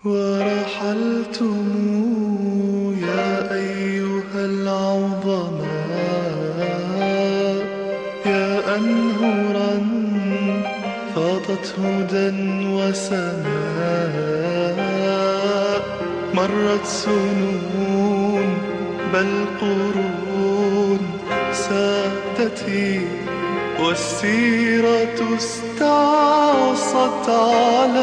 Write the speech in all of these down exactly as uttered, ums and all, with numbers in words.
ورحلتم يا أيها العظماء يا أنهرا فاضت هدى وسماء. مرت سنون بل قرون سادتي والسيرة استعصت على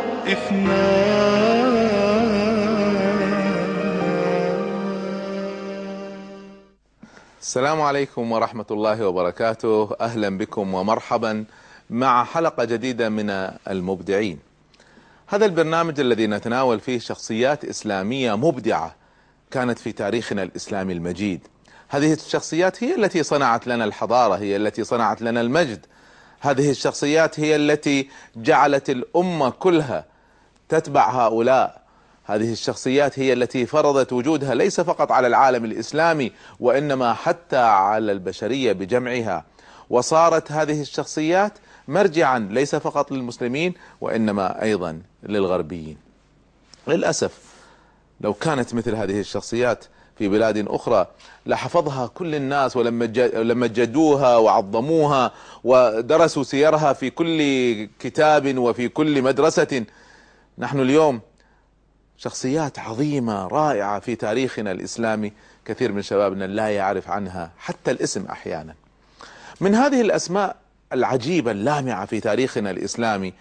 السلام عليكم ورحمة الله وبركاته. أهلا بكم ومرحبا مع حلقة جديدة من المبدعين. هذا البرنامج الذي نتناول فيه شخصيات إسلامية مبدعة كانت في تاريخنا الإسلامي المجيد. هذه الشخصيات هي التي صنعت لنا الحضارة، هي التي صنعت لنا المجد. هذه الشخصيات هي التي جعلت الأمة كلها تتبع هؤلاء. هذه الشخصيات هي التي فرضت وجودها ليس فقط على العالم الإسلامي وإنما حتى على البشرية بجمعها. وصارت هذه الشخصيات مرجعا ليس فقط للمسلمين وإنما أيضا للغربيين. للأسف لو كانت مثل هذه الشخصيات في بلاد أخرى لحفظها كل الناس ولما جدوها وعظموها ودرسوا سيرها في كل كتاب وفي كل مدرسة. نحن اليوم شخصيات عظيمة رائعة في تاريخنا الإسلامي كثير من شبابنا لا يعرف عنها حتى الاسم أحيانا. من هذه الأسماء العجيبة اللامعة في تاريخنا الإسلامي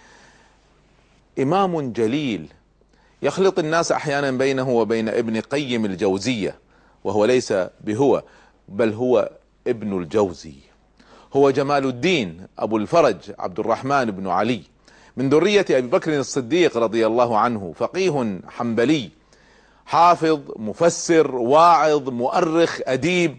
إمام جليل يخلط الناس أحيانا بينه وبين ابن قيم الجوزية، وهو ليس بهو بل هو ابن الجوزي. هو جمال الدين أبو الفرج عبد الرحمن بن علي من ذرية أبي بكر الصديق رضي الله عنه، فقيه حنبلي حافظ مفسر واعظ مؤرخ أديب.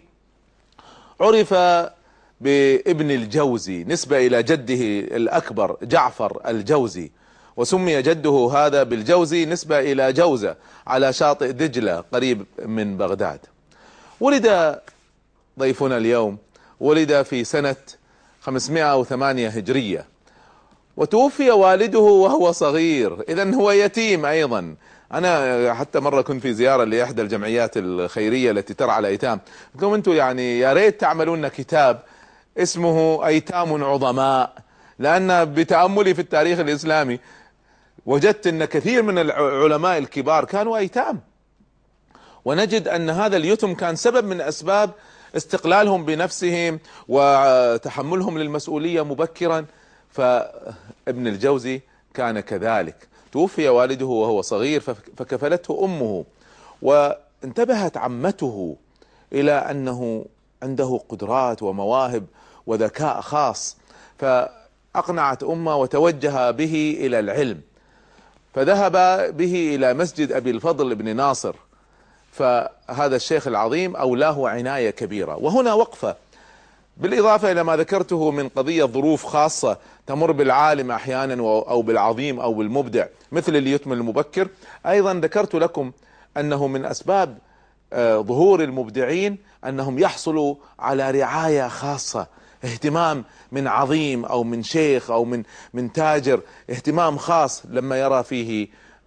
عرف بابن الجوزي نسبة إلى جده الأكبر جعفر الجوزي، وسمي جده هذا بالجوزي نسبة إلى جوزة على شاطئ دجلة قريب من بغداد. ولد ضيفنا اليوم ولد في سنة خمسمائة وثمانية هجرية، وتوفي والده وهو صغير، إذن هو يتيم أيضا. أنا حتى مرة كنت في زيارة لإحدى الجمعيات الخيرية التي ترعى الأيتام، قلت لهم أنتم يعني يا ريت تعملون كتاب اسمه أيتام عظماء، لأن بتأملي في التاريخ الإسلامي وجدت أن كثير من العلماء الكبار كانوا أيتام، ونجد أن هذا اليتم كان سبب من أسباب استقلالهم بنفسهم وتحملهم للمسؤولية مبكرا. فابن الجوزي كان كذلك، توفي والده وهو صغير فكفلته أمه، وانتبهت عمته إلى أنه عنده قدرات ومواهب وذكاء خاص، فأقنعت أمه وتوجه به إلى العلم، فذهب به إلى مسجد أبي الفضل بن ناصر. فهذا الشيخ العظيم أولاه عناية كبيرة. وهنا وقفة، بالإضافة إلى ما ذكرته من قضية ظروف خاصة تمر بالعالم أحيانا أو بالعظيم أو بالمبدع مثل اليتم المبكر، أيضا ذكرت لكم أنه من أسباب ظهور المبدعين أنهم يحصلوا على رعاية خاصة، اهتمام من عظيم أو من شيخ أو من من تاجر، اهتمام خاص لما يرى فيه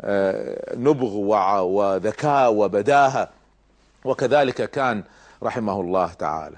نبغ وذكاء وبداهة. وكذلك كان رحمه الله تعالى.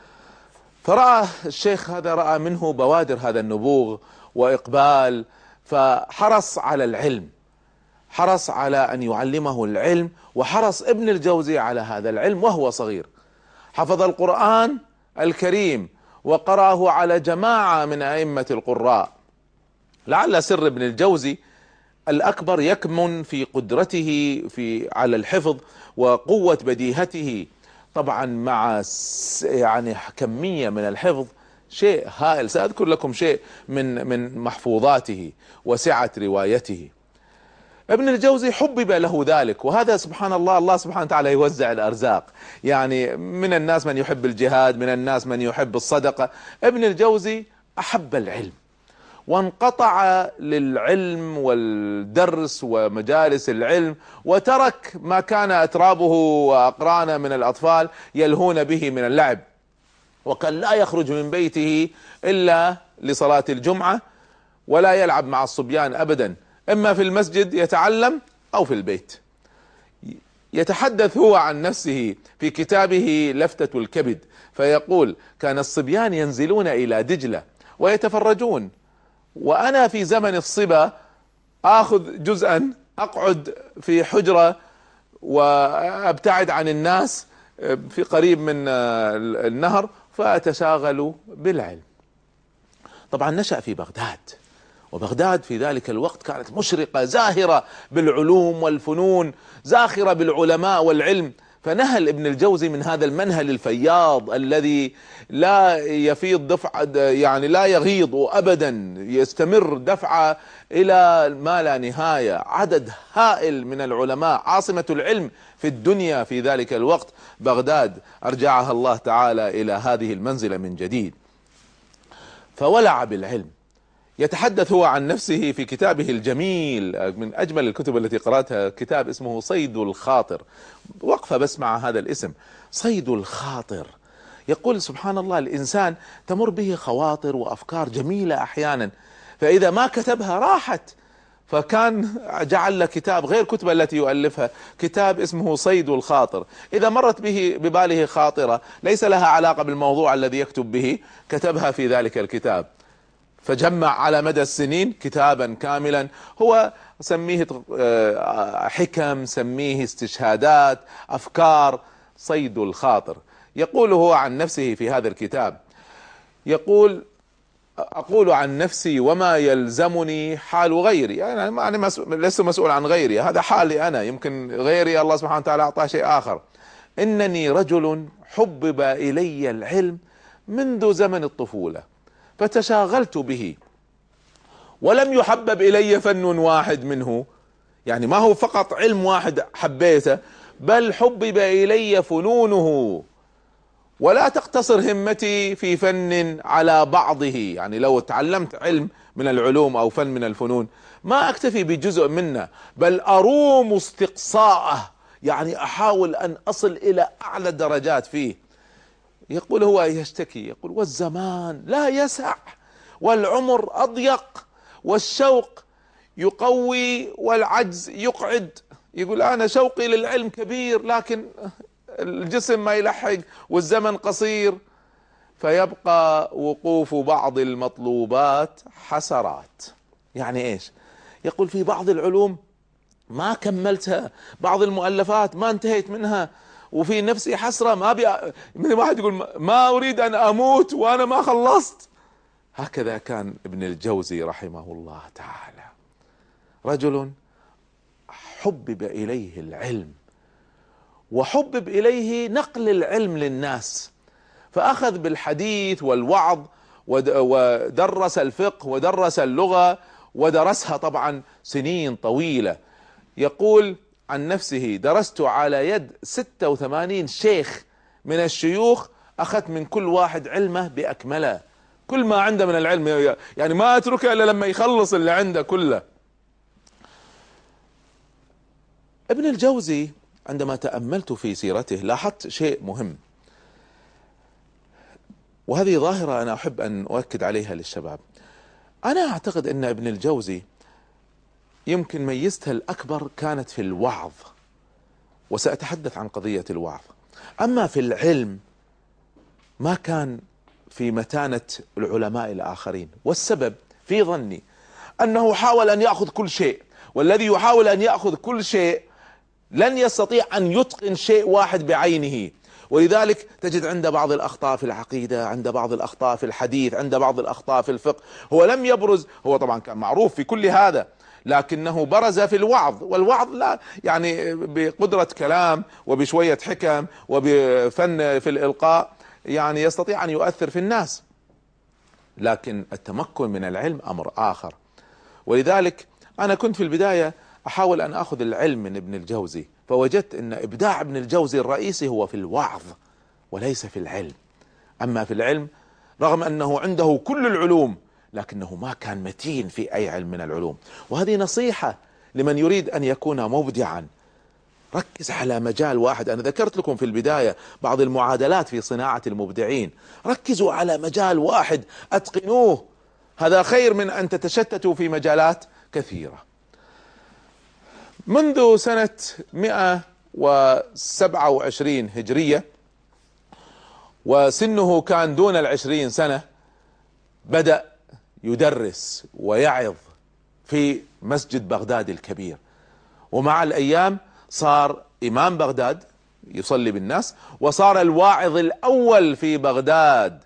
فرأى الشيخ هذا رأى منه بوادر هذا النبوغ وإقبال، فحرص على العلم، حرص على أن يعلمه العلم، وحرص ابن الجوزي على هذا العلم وهو صغير. حفظ القرآن الكريم وقرأه على جماعة من أئمة القراء. لعل سر ابن الجوزي الأكبر يكمن في قدرته في على الحفظ وقوة بديهته، طبعا مع يعني كمية من الحفظ شيء هائل. سأذكر لكم شيء من من محفوظاته وسعة روايته. ابن الجوزي حبب له ذلك، وهذا سبحان الله، الله سبحانه وتعالى يوزع الأرزاق، يعني من الناس من يحب الجهاد، من الناس من يحب الصدقة. ابن الجوزي أحب العلم وانقطع للعلم والدرس ومجالس العلم، وترك ما كان أترابه وأقرانه من الأطفال يلهون به من اللعب، وكان لا يخرج من بيته إلا لصلاة الجمعة، ولا يلعب مع الصبيان أبدا، إما في المسجد يتعلم أو في البيت. يتحدث هو عن نفسه في كتابه لفتة الكبد فيقول: كان الصبيان ينزلون إلى دجلة ويتفرجون، وأنا في زمن الصبا آخذ جزءا أقعد في حجرة وأبتعد عن الناس في قريب من النهر فأتشاغل بالعلم. طبعا نشأ في بغداد، وبغداد في ذلك الوقت كانت مشرقة زاهرة بالعلوم والفنون، زاخرة بالعلماء والعلم. فنهل ابن الجوزي من هذا المنهل الفياض الذي لا يفيض دفعة، يعني لا يغيض أبدا، يستمر دفعة إلى ما لا نهاية. عدد هائل من العلماء، عاصمة العلم في الدنيا في ذلك الوقت بغداد، أرجعها الله تعالى إلى هذه المنزلة من جديد. فولع بالعلم. يتحدث هو عن نفسه في كتابه الجميل، من أجمل الكتب التي قرأتها، كتاب اسمه صيد الخاطر. وقفة بس مع هذا الاسم، صيد الخاطر. يقول سبحان الله، الإنسان تمر به خواطر وأفكار جميلة أحيانا، فإذا ما كتبها راحت، فكان جعل له كتاب غير كتب التي يؤلفها، كتاب اسمه صيد الخاطر. إذا مرت به بباله خاطرة ليس لها علاقة بالموضوع الذي يكتب به، كتبها في ذلك الكتاب، فجمع على مدى السنين كتابا كاملا. هو سميه حكم، سميه استشهادات، أفكار، صيد الخاطر. يقول هو عن نفسه في هذا الكتاب، يقول: أقول عن نفسي وما يلزمني حال غيري. يعني أنا لست مسؤول عن غيري، هذا حالي أنا، يمكن غيري الله سبحانه وتعالى أعطاه شيء آخر. إنني رجل حبب إلي العلم منذ زمن الطفولة فتشاغلت به، ولم يحبب إلي فن واحد منه. يعني ما هو فقط علم واحد حبيته، بل حبب إلي فنونه. ولا تقتصر همتي في فن على بعضه، يعني لو تعلمت علم من العلوم أو فن من الفنون ما أكتفي بجزء منه، بل أروم استقصاءه، يعني أحاول أن أصل إلى أعلى الدرجات فيه. يقول هو يشتكي، يقول: والزمان لا يسع، والعمر أضيق، والشوق يقوي والعجز يقعد. يقول: أنا شوقي للعلم كبير، لكن الجسم ما يلحق والزمن قصير، فيبقى وقوف بعض المطلوبات حسرات. يعني إيش؟ يقول في بعض العلوم ما كملتها، بعض المؤلفات ما انتهيت منها، وفي نفسي حسرة، ما بي من واحد يقول ما أريد أن أموت وأنا ما خلصت. هكذا كان ابن الجوزي رحمه الله تعالى، رجل حبب إليه العلم، وحبب إليه نقل العلم للناس، فأخذ بالحديث والوعظ، ودرس الفقه ودرس اللغة ودرسها طبعا سنين طويلة. يقول عن نفسه: درست على يد ستة وثمانين شيخ من الشيوخ، أخذت من كل واحد علمه بأكمله، كل ما عنده من العلم، يعني ما أتركه إلا لما يخلص اللي عنده كله. ابن الجوزي عندما تأملت في سيرته لاحظت شيء مهم، وهذه ظاهرة أنا أحب أن أؤكد عليها للشباب. أنا أعتقد أن ابن الجوزي يمكن ميزتها الأكبر كانت في الوعظ، وسأتحدث عن قضية الوعظ. أما في العلم ما كان في متانة العلماء الآخرين، والسبب في ظني أنه حاول أن يأخذ كل شيء، والذي يحاول أن يأخذ كل شيء لن يستطيع أن يتقن شيء واحد بعينه. ولذلك تجد عند بعض الأخطاء في العقيدة، عند بعض الأخطاء في الحديث، عند بعض الأخطاء في الفقه. هو لم يبرز، هو طبعا كان معروف في كل هذا، لكنه برز في الوعظ. والوعظ لا يعني بقدرة كلام وبشوية حكم وبفن في الإلقاء يعني يستطيع أن يؤثر في الناس، لكن التمكن من العلم أمر آخر. ولذلك أنا كنت في البداية أحاول أن أخذ العلم من ابن الجوزي، فوجدت أن إبداع ابن الجوزي الرئيسي هو في الوعظ وليس في العلم. أما في العلم رغم أنه عنده كل العلوم لكنه ما كان متين في أي علم من العلوم. وهذه نصيحة لمن يريد أن يكون مبدعا، ركز على مجال واحد. أنا ذكرت لكم في البداية بعض المعادلات في صناعة المبدعين، ركزوا على مجال واحد أتقنوه، هذا خير من أن تتشتتوا في مجالات كثيرة. منذ سنة مئة وسبعة وعشرين هجرية وسنه كان دون العشرين سنة بدأ يدرس ويعظ في مسجد بغداد الكبير، ومع الأيام صار إمام بغداد يصلي بالناس، وصار الواعظ الأول في بغداد.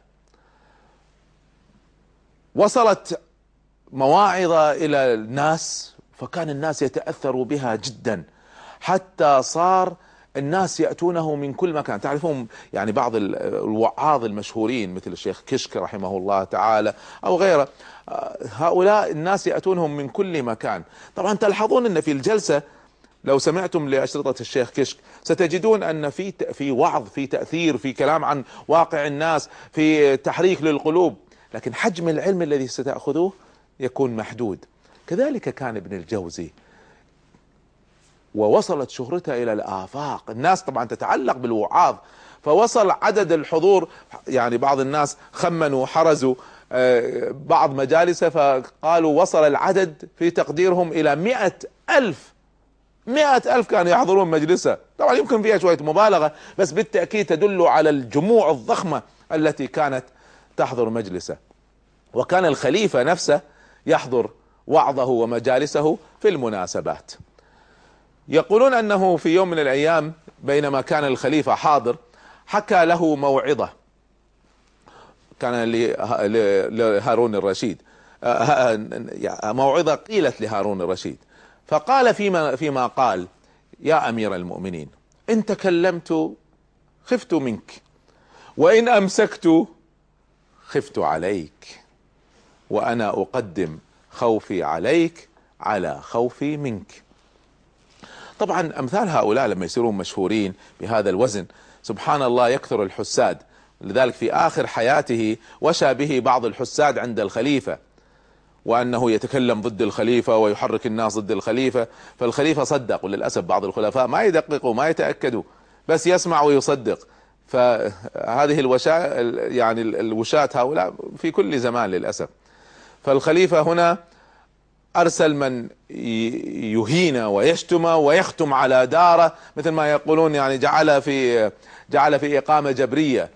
وصلت مواعظ إلى الناس فكان الناس يتأثروا بها جدا، حتى صار الناس يأتونه من كل مكان. تعرفون يعني بعض الوعاظ المشهورين مثل الشيخ كشك رحمه الله تعالى أو غيره، هؤلاء الناس يأتونهم من كل مكان. طبعا تلحظون أن في الجلسة لو سمعتم لأشرطة الشيخ كشك ستجدون أن في في وعظ، في تأثير، في كلام عن واقع الناس، في تحريك للقلوب، لكن حجم العلم الذي ستأخذوه يكون محدود. كذلك كان ابن الجوزي، ووصلت شهرته إلى الآفاق. الناس طبعا تتعلق بالوعاظ، فوصل عدد الحضور، يعني بعض الناس خمنوا حرزوا بعض مجالسه فقالوا وصل العدد في تقديرهم إلى مئة ألف. مئة ألف كانوا يحضرون مجلسه. طبعا يمكن فيها شوية مبالغة، بس بالتأكيد تدل على الجموع الضخمة التي كانت تحضر مجلسه. وكان الخليفة نفسه يحضر وعظه ومجالسه في المناسبات. يقولون أنه في يوم من الأيام بينما كان الخليفة حاضر حكى له موعظة، كان لهارون الرشيد، موعظة قيلت لهارون الرشيد، فقال فيما, فيما قال: يا أمير المؤمنين، إن تكلمت خفت منك، وإن أمسكت خفت عليك، وأنا أقدم خوفي عليك على خوفي منك. طبعا أمثال هؤلاء لما يصيرون مشهورين بهذا الوزن سبحان الله يكثر الحساد. لذلك في آخر حياته وشى به بعض الحساد عند الخليفة، وأنه يتكلم ضد الخليفة ويحرك الناس ضد الخليفة، فالخليفة صدق. وللأسف بعض الخلفاء ما يدققوا ما يتأكدوا، بس يسمع ويصدق. فهذه الوشاة يعني الوشاة هؤلاء في كل زمان للأسف. فالخليفة هنا أرسل من يهين ويشتم ويختم على داره، مثل ما يقولون يعني جعل في جعل في إقامة جبرية،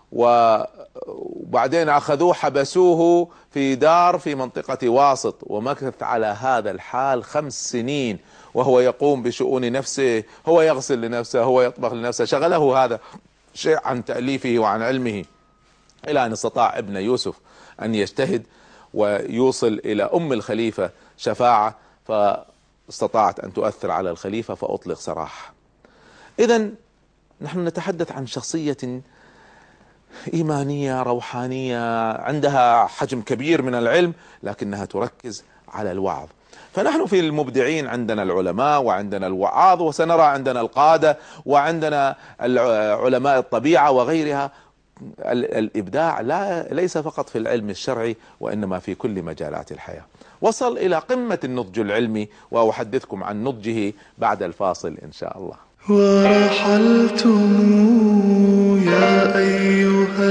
وبعدين أخذوه حبسوه في دار في منطقة واسط، ومكث على هذا الحال خمس سنين وهو يقوم بشؤون نفسه، هو يغسل لنفسه، هو يطبخ لنفسه، شغله هذا شيء عن تأليفه وعن علمه، إلى أن استطاع ابن يوسف أن يجتهد ويوصل إلى أم الخليفة شفاعة، فاستطاعت أن تؤثر على الخليفة فأطلق سراح. إذن نحن نتحدث عن شخصية إيمانية روحانية عندها حجم كبير من العلم، لكنها تركز على الوعظ. فنحن في المبدعين عندنا العلماء وعندنا الوعاظ، وسنرى عندنا القادة وعندنا علماء الطبيعة وغيرها. الإبداع لا ليس فقط في العلم الشرعي، وإنما في كل مجالات الحياة. وصل إلى قمة النضج العلمي، وأحدثكم عن نضجه بعد الفاصل إن شاء الله. ورحلتم يا أيها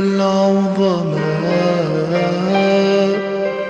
العظماء.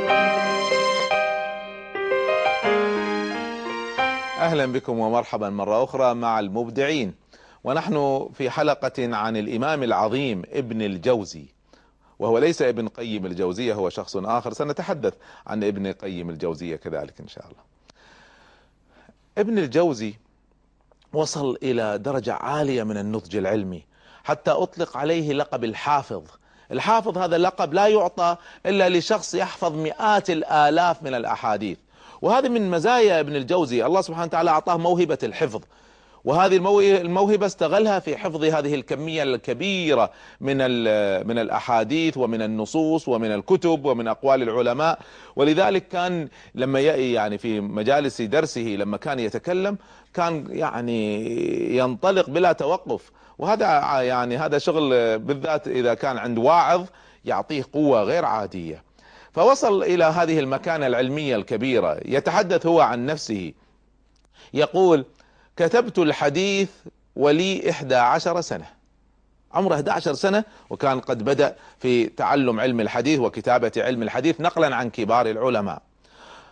أهلا بكم ومرحبا مرة أخرى مع المبدعين، ونحن في حلقة عن الإمام العظيم ابن الجوزي، وهو ليس ابن قيم الجوزية، هو شخص آخر. سنتحدث عن ابن قيم الجوزية كذلك إن شاء الله. ابن الجوزي وصل إلى درجة عالية من النضج العلمي، حتى أطلق عليه لقب الحافظ. الحافظ هذا اللقب لا يعطى إلا لشخص يحفظ مئات الآلاف من الأحاديث، وهذه من مزايا ابن الجوزي. الله سبحانه وتعالى أعطاه موهبة الحفظ، وهذه الموهبة استغلها في حفظ هذه الكمية الكبيرة من من الأحاديث ومن النصوص ومن الكتب ومن أقوال العلماء. ولذلك كان لما يعني في مجالس درسه لما كان يتكلم كان يعني ينطلق بلا توقف، وهذا يعني هذا شغل بالذات إذا كان عند واعظ يعطيه قوة غير عادية. فوصل إلى هذه المكانة العلمية الكبيرة. يتحدث هو عن نفسه يقول: كتبت الحديث ولي إحدى عشر سنة. عمره إحدى عشر سنة، وكان قد بدأ في تعلم علم الحديث وكتابة علم الحديث نقلا عن كبار العلماء.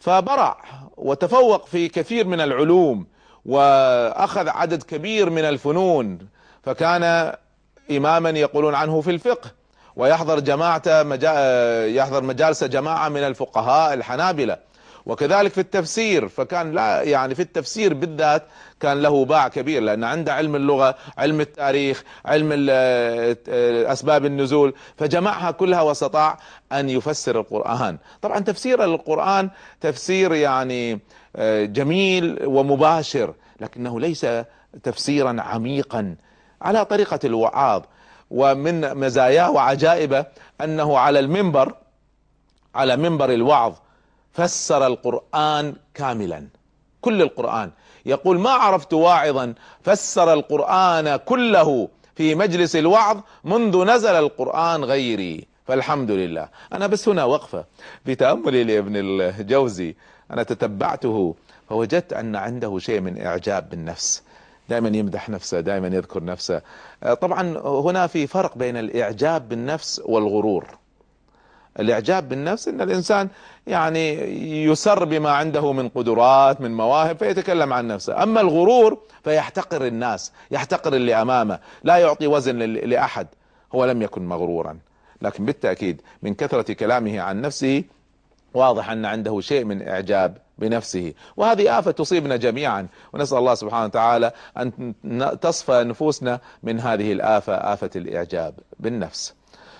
فبرع وتفوق في كثير من العلوم وأخذ عدد كبير من الفنون، فكان إماما يقولون عنه في الفقه، ويحضر جماعة مجا... يحضر مجالس جماعة من الفقهاء الحنابلة، وكذلك في التفسير، فكان لا يعني في التفسير بالذات كان له باع كبير، لأن عنده علم اللغة، علم التاريخ، علم أسباب النزول، فجمعها كلها واستطاع أن يفسر القرآن. طبعا تفسير القرآن تفسير يعني جميل ومباشر، لكنه ليس تفسيرا عميقا على طريقة الوعاظ. ومن مزاياه وعجائبه أنه على المنبر على منبر الوعظ فسر القرآن كاملا، كل القرآن. يقول: ما عرفت واعظا فسر القرآن كله في مجلس الوعظ منذ نزل القرآن غيري، فالحمد لله. أنا بس هنا وقفة في تأملي لابن الجوزي، أنا تتبعته فوجدت أن عنده شيء من إعجاب بالنفس، دائما يمدح نفسه، دائما يذكر نفسه. طبعا هنا في فرق بين الإعجاب بالنفس والغرور. الإعجاب بالنفس إن الإنسان يعني يسر بما عنده من قدرات، من مواهب، فيتكلم عن نفسه. أما الغرور فيحتقر الناس، يحتقر اللي أمامه، لا يعطي وزن لأحد. هو لم يكن مغرورا، لكن بالتأكيد من كثرة كلامه عن نفسه واضح أن عنده شيء من إعجاب بنفسه، وهذه آفة تصيبنا جميعا، ونسأل الله سبحانه وتعالى أن تصفى نفوسنا من هذه الآفة، آفة الإعجاب بالنفس.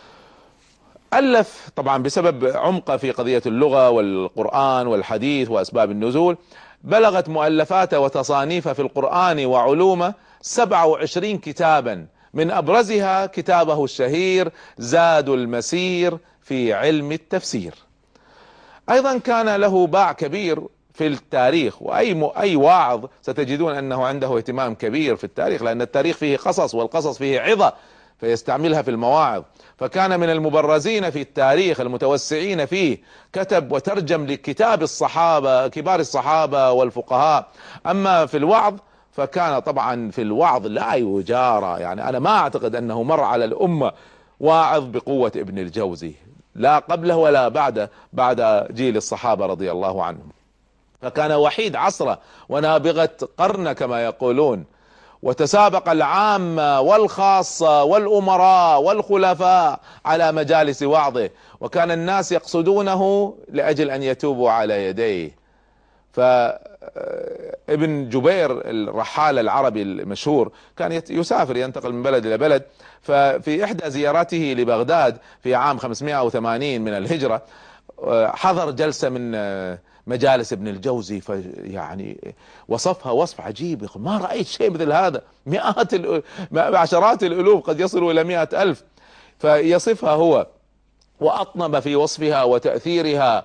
ألف طبعا بسبب عمقه في قضية اللغة والقرآن والحديث وأسباب النزول، بلغت مؤلفاته وتصانيفه في القرآن وعلومه سبعة وعشرين كتابا، من أبرزها كتابه الشهير زاد المسير في علم التفسير. أيضا كان له باع كبير في التاريخ، وأي م... أي واعظ ستجدون أنه عنده اهتمام كبير في التاريخ، لأن التاريخ فيه قصص، والقصص فيه عظة، فيستعملها في المواعظ. فكان من المبرزين في التاريخ، المتوسعين فيه، كتب وترجم لكتاب الصحابة، كبار الصحابة والفقهاء. أما في الوعظ فكان طبعا في الوعظ لا يجارى، يعني أنا ما أعتقد أنه مر على الأمة واعظ بقوة ابن الجوزي، لا قبله ولا بعده، بعد جيل الصحابة رضي الله عنهم. فكان وحيد عصره ونابغة قرن كما يقولون، وتسابق العامة والخاصة والأمراء والخلفاء على مجالس وعظه، وكان الناس يقصدونه لأجل أن يتوبوا على يديه. فابن جبير الرحال العربي المشهور كان يسافر، ينتقل من بلد إلى بلد، ففي إحدى زيارته لبغداد في عام خمسمائة وثمانين من الهجرة حضر جلسة من مجالس ابن الجوزي، فيعني وصفها وصف عجيب، يقول: ما رأيت شيء مثل هذا، مئات عشرات الألوف، قد يصلوا إلى مئة ألف، فيصفها هو، وأطنب في وصفها وتأثيرها،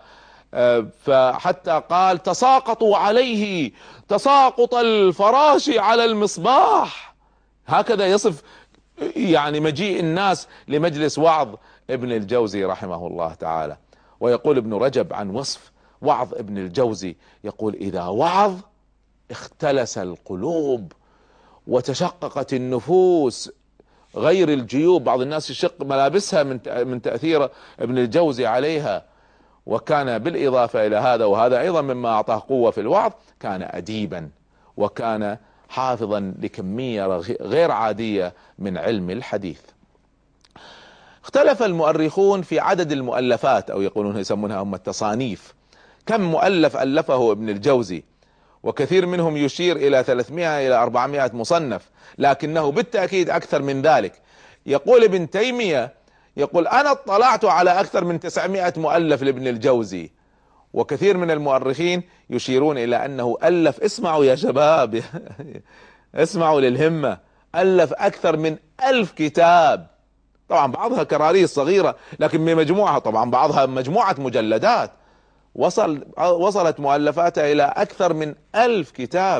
فحتى قال: تساقطوا عليه تساقط الفراش على المصباح. هكذا يصف يعني مجيء الناس لمجلس وعظ ابن الجوزي رحمه الله تعالى. ويقول ابن رجب عن وصف وعظ ابن الجوزي، يقول: إذا وعظ اختلس القلوب وتشققت النفوس غير الجيوب، بعض الناس يشق ملابسها من من تأثير ابن الجوزي عليها. وكان بالإضافة إلى هذا، وهذا أيضا مما أعطاه قوة في الوعظ، كان أديبا، وكان حافظا لكمية غير عادية من علم الحديث. اختلف المؤرخون في عدد المؤلفات، أو يقولون يسمونها هم التصانيف، كم مؤلف ألفه ابن الجوزي، وكثير منهم يشير إلى ثلاثمائة إلى أربعمائة مصنف، لكنه بالتأكيد أكثر من ذلك. يقول ابن تيمية، يقول: أنا اطلعت على أكثر من تسعمائة مؤلف لابن الجوزي. وكثير من المؤرخين يشيرون إلى أنه ألف، اسمعوا يا شباب اسمعوا للهمة، ألف أكثر من ألف كتاب، طبعا بعضها كراريس صغيرة، لكن بمجموعها طبعا بعضها مجموعة مجلدات، وصل وصلت مؤلفاتها إلى أكثر من ألف كتاب.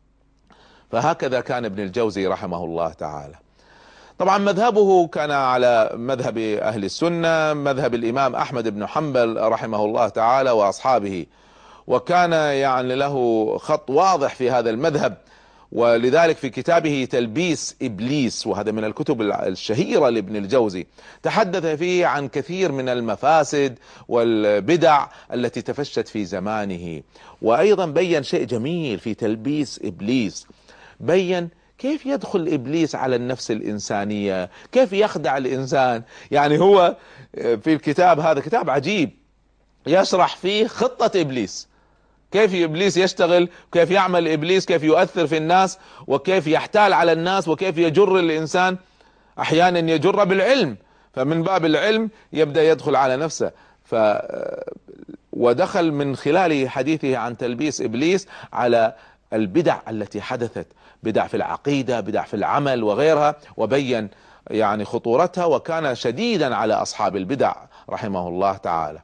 فهكذا كان ابن الجوزي رحمه الله تعالى. طبعا مذهبه كان على مذهب أهل السنة، مذهب الإمام أحمد بن حنبل رحمه الله تعالى وأصحابه، وكان يعني له خط واضح في هذا المذهب، ولذلك في كتابه تلبيس إبليس، وهذا من الكتب الشهيرة لابن الجوزي، تحدث فيه عن كثير من المفاسد والبدع التي تفشت في زمانه. وأيضا بين شيء جميل في تلبيس إبليس، بين كيف يدخل إبليس على النفس الإنسانية، كيف يخدع الإنسان. يعني هو في الكتاب هذا كتاب عجيب يشرح فيه خطة إبليس، كيف إبليس يشتغل، كيف يعمل إبليس، كيف يؤثر في الناس، وكيف يحتال على الناس، وكيف يجر الإنسان. أحيانا يجر بالعلم، فمن باب العلم يبدأ يدخل على نفسه. ف ودخل من خلال حديثه عن تلبيس إبليس على البدع التي حدثت، بدع في العقيدة، بدع في العمل وغيرها، وبين يعني خطورتها، وكان شديدا على أصحاب البدع رحمه الله تعالى.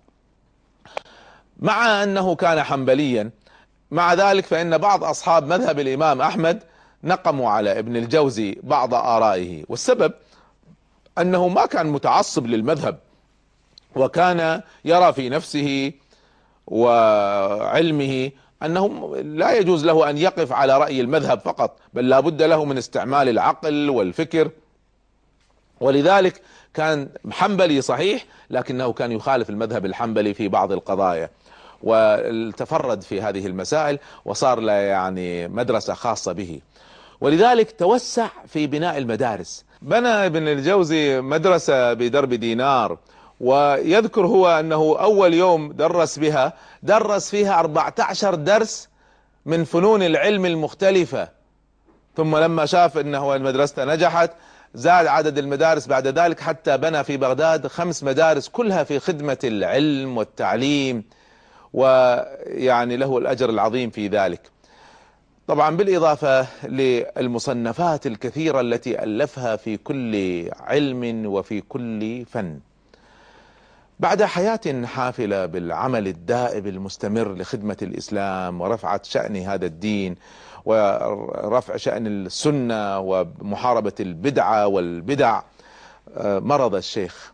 مع أنه كان حنبليا، مع ذلك فإن بعض أصحاب مذهب الإمام أحمد نقموا على ابن الجوزي بعض آرائه، والسبب أنه ما كان متعصب للمذهب، وكان يرى في نفسه وعلمه أنه لا يجوز له أن يقف على رأي المذهب فقط، بل لا بد له من استعمال العقل والفكر. ولذلك كان حنبلي صحيح، لكنه كان يخالف المذهب الحنبلي في بعض القضايا، وتفرد في هذه المسائل، وصار له يعني مدرسة خاصة به. ولذلك توسع في بناء المدارس، بنى ابن الجوزي مدرسة بدرب دينار، ويذكر هو أنه أول يوم درس بها درس فيها أربعة عشر درس من فنون العلم المختلفة. ثم لما شاف أنه المدرسة نجحت زاد عدد المدارس بعد ذلك، حتى بنى في بغداد خمس مدارس كلها في خدمة العلم والتعليم، ويعني له الأجر العظيم في ذلك. طبعا بالإضافة للمصنفات الكثيرة التي ألفها في كل علم وفي كل فن. بعد حياة حافلة بالعمل الدائب المستمر لخدمة الإسلام ورفعة شأن هذا الدين ورفع شأن السنة ومحاربة البدعة والبدع، مرض الشيخ،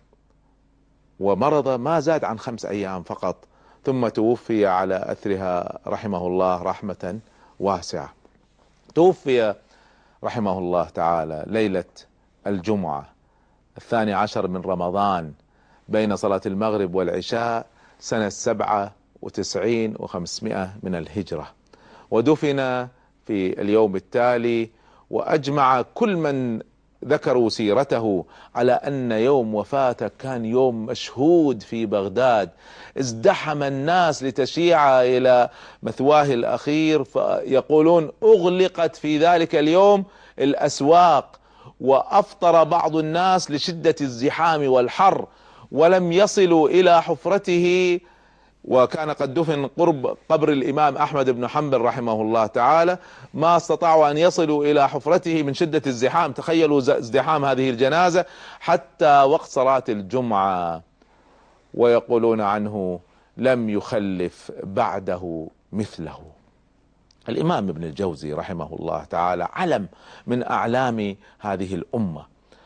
ومرض ما زاد عن خمس أيام فقط، ثم توفي على أثرها رحمه الله رحمة واسعة. توفي رحمه الله تعالى ليلة الجمعة الثاني عشر من رمضان بين صلاة المغرب والعشاء سنة سبعة وتسعين وخمسمائة من الهجرة، ودفن في اليوم التالي. وأجمع كل من ذكروا سيرته على أن يوم وفاته كان يوم مشهود في بغداد، ازدحم الناس لتشيع إلى مثواه الأخير، فيقولون أغلقت في ذلك اليوم الأسواق، وأفطر بعض الناس لشدة الزحام والحر، ولم يصلوا إلى حفرته. وكان قد دفن قرب قبر الإمام أحمد بن حنبل رحمه الله تعالى، ما استطاعوا أن يصلوا إلى حفرته من شدة الزحام. تخيلوا ازدحام هذه الجنازة حتى وقت صلاة الجمعة، ويقولون عنه لم يخلف بعده مثله. الإمام ابن الجوزي رحمه الله تعالى علم من أعلام هذه الأمة.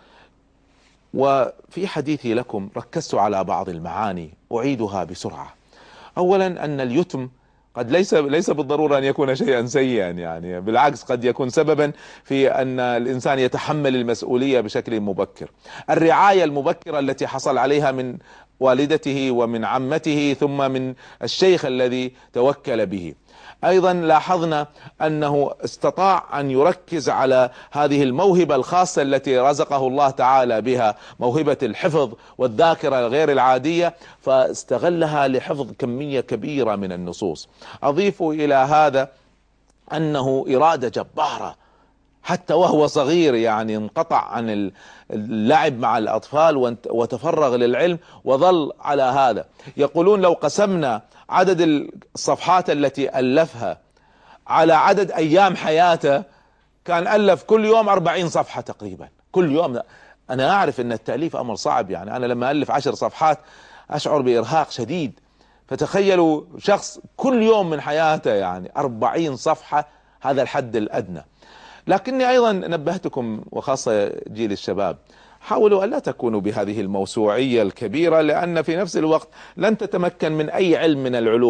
وفي حديثي لكم ركزت على بعض المعاني أعيدها بسرعة. أولا أن اليتم قد ليس ليس بالضرورة أن يكون شيئا سيئا، يعني بالعكس قد يكون سببا في أن الإنسان يتحمل المسؤولية بشكل مبكر. الرعاية المبكرة التي حصل عليها من والدته ومن عمته ثم من الشيخ الذي توكل به. أيضا لاحظنا أنه استطاع أن يركز على هذه الموهبة الخاصة التي رزقه الله تعالى بها، موهبة الحفظ والذاكرة غير العادية، فاستغلها لحفظ كمية كبيرة من النصوص. أضيف إلى هذا أنه إرادة جبارة، حتى وهو صغير يعني انقطع عن اللعب مع الأطفال وتفرغ للعلم وظل على هذا. يقولون لو قسمنا عدد الصفحات التي ألفها على عدد أيام حياته كان ألف كل يوم أربعين صفحة تقريبا كل يوم. أنا أعرف أن التأليف أمر صعب، يعني أنا لما ألف عشر صفحات أشعر بإرهاق شديد، فتخيلوا شخص كل يوم من حياته يعني أربعين صفحة، هذا الحد الأدنى. لكني أيضا نبهتكم وخاصة جيل الشباب، حاولوا ألا تكونوا بهذه الموسوعية الكبيرة، لأن في نفس الوقت لن تتمكن من أي علم من العلوم.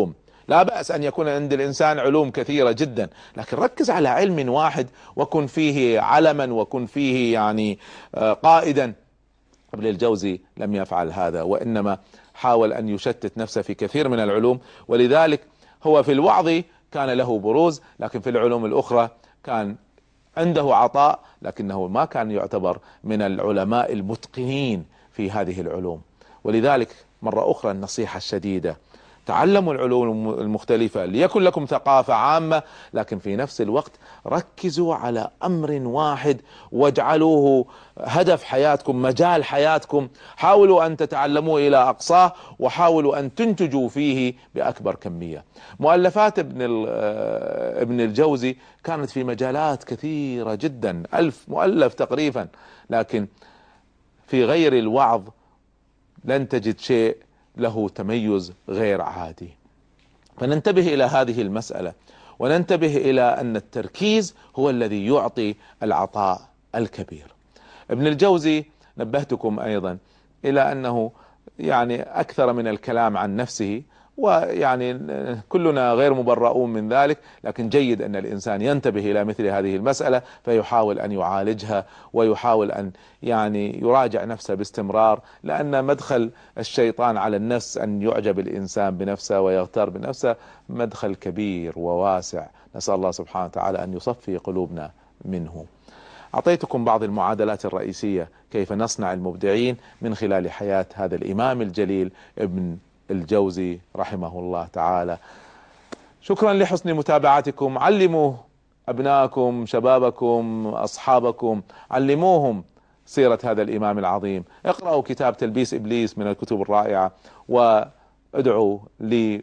لا بأس أن يكون عند الإنسان علوم كثيرة جدا، لكن ركز على علم واحد وكن فيه علما وكن فيه يعني قائدا. ابن الجوزي لم يفعل هذا، وإنما حاول أن يشتت نفسه في كثير من العلوم، ولذلك هو في الوعظ كان له بروز، لكن في العلوم الأخرى كان عنده عطاء، لكنه ما كان يعتبر من العلماء المتقنين في هذه العلوم. ولذلك مرة أخرى النصيحة الشديدة: تعلموا العلوم المختلفة ليكن لكم ثقافة عامة، لكن في نفس الوقت ركزوا على أمر واحد واجعلوه هدف حياتكم، مجال حياتكم. حاولوا أن تتعلموا إلى أقصاه، وحاولوا أن تنتجوا فيه بأكبر كمية. مؤلفات ابن ابن الجوزي كانت في مجالات كثيرة جدا، ألف مؤلف تقريبا، لكن في غير الوعظ لن تجد شيء له تميز غير عادي. فننتبه إلى هذه المسألة، وننتبه إلى أن التركيز هو الذي يعطي العطاء الكبير. ابن الجوزي نبهتكم أيضا إلى أنه يعني أكثر من الكلام عن نفسه، ويعني كلنا غير مبرؤون من ذلك، لكن جيد أن الإنسان ينتبه إلى مثل هذه المسألة فيحاول أن يعالجها، ويحاول أن يعني يراجع نفسه باستمرار، لأن مدخل الشيطان على النفس أن يعجب الإنسان بنفسه ويغتر بنفسه مدخل كبير وواسع، نسأل الله سبحانه وتعالى أن يصفي قلوبنا منه. أعطيتكم بعض المعادلات الرئيسية كيف نصنع المبدعين من خلال حياة هذا الإمام الجليل ابن الجوزي رحمه الله تعالى. شكرا لحسن متابعتكم. علموا أبنائكم، شبابكم، أصحابكم، علموهم سيرة هذا الإمام العظيم. اقرأوا كتاب تلبيس إبليس من الكتب الرائعة، وادعوا لي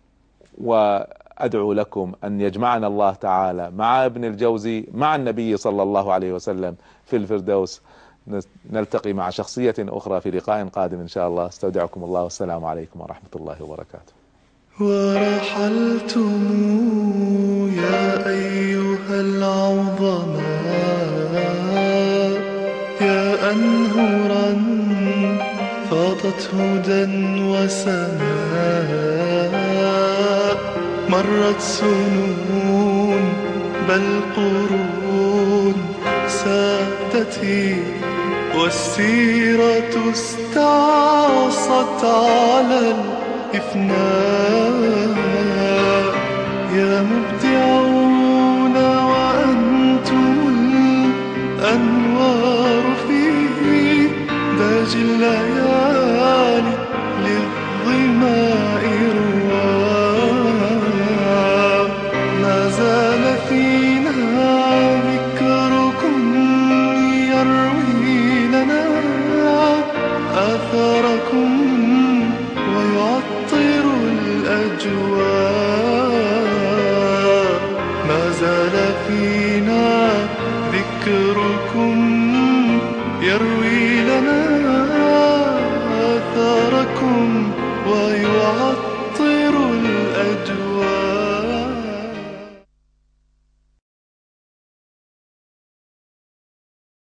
وأدعو لكم أن يجمعنا الله تعالى مع ابن الجوزي مع النبي صلى الله عليه وسلم في الفردوس. نلتقي مع شخصية أخرى في لقاء قادم إن شاء الله. استودعكم الله، والسلام عليكم ورحمة الله وبركاته. ورحلتم يا أيها العظماء، يا أنهرا فاضت هدى وسماء، مرت سنون بل قرون سادتي، والسيرة استعصت على الإفناء. يا مبدعون وأنتم الأنوار في داج الليالي للظماء رواء. ما زال فينا ذكركم يروي لنا آثاركم ويعطر الأجواء. ما زال فينا ذكركم يروي لنا آثاركم ويعطر الأجواء.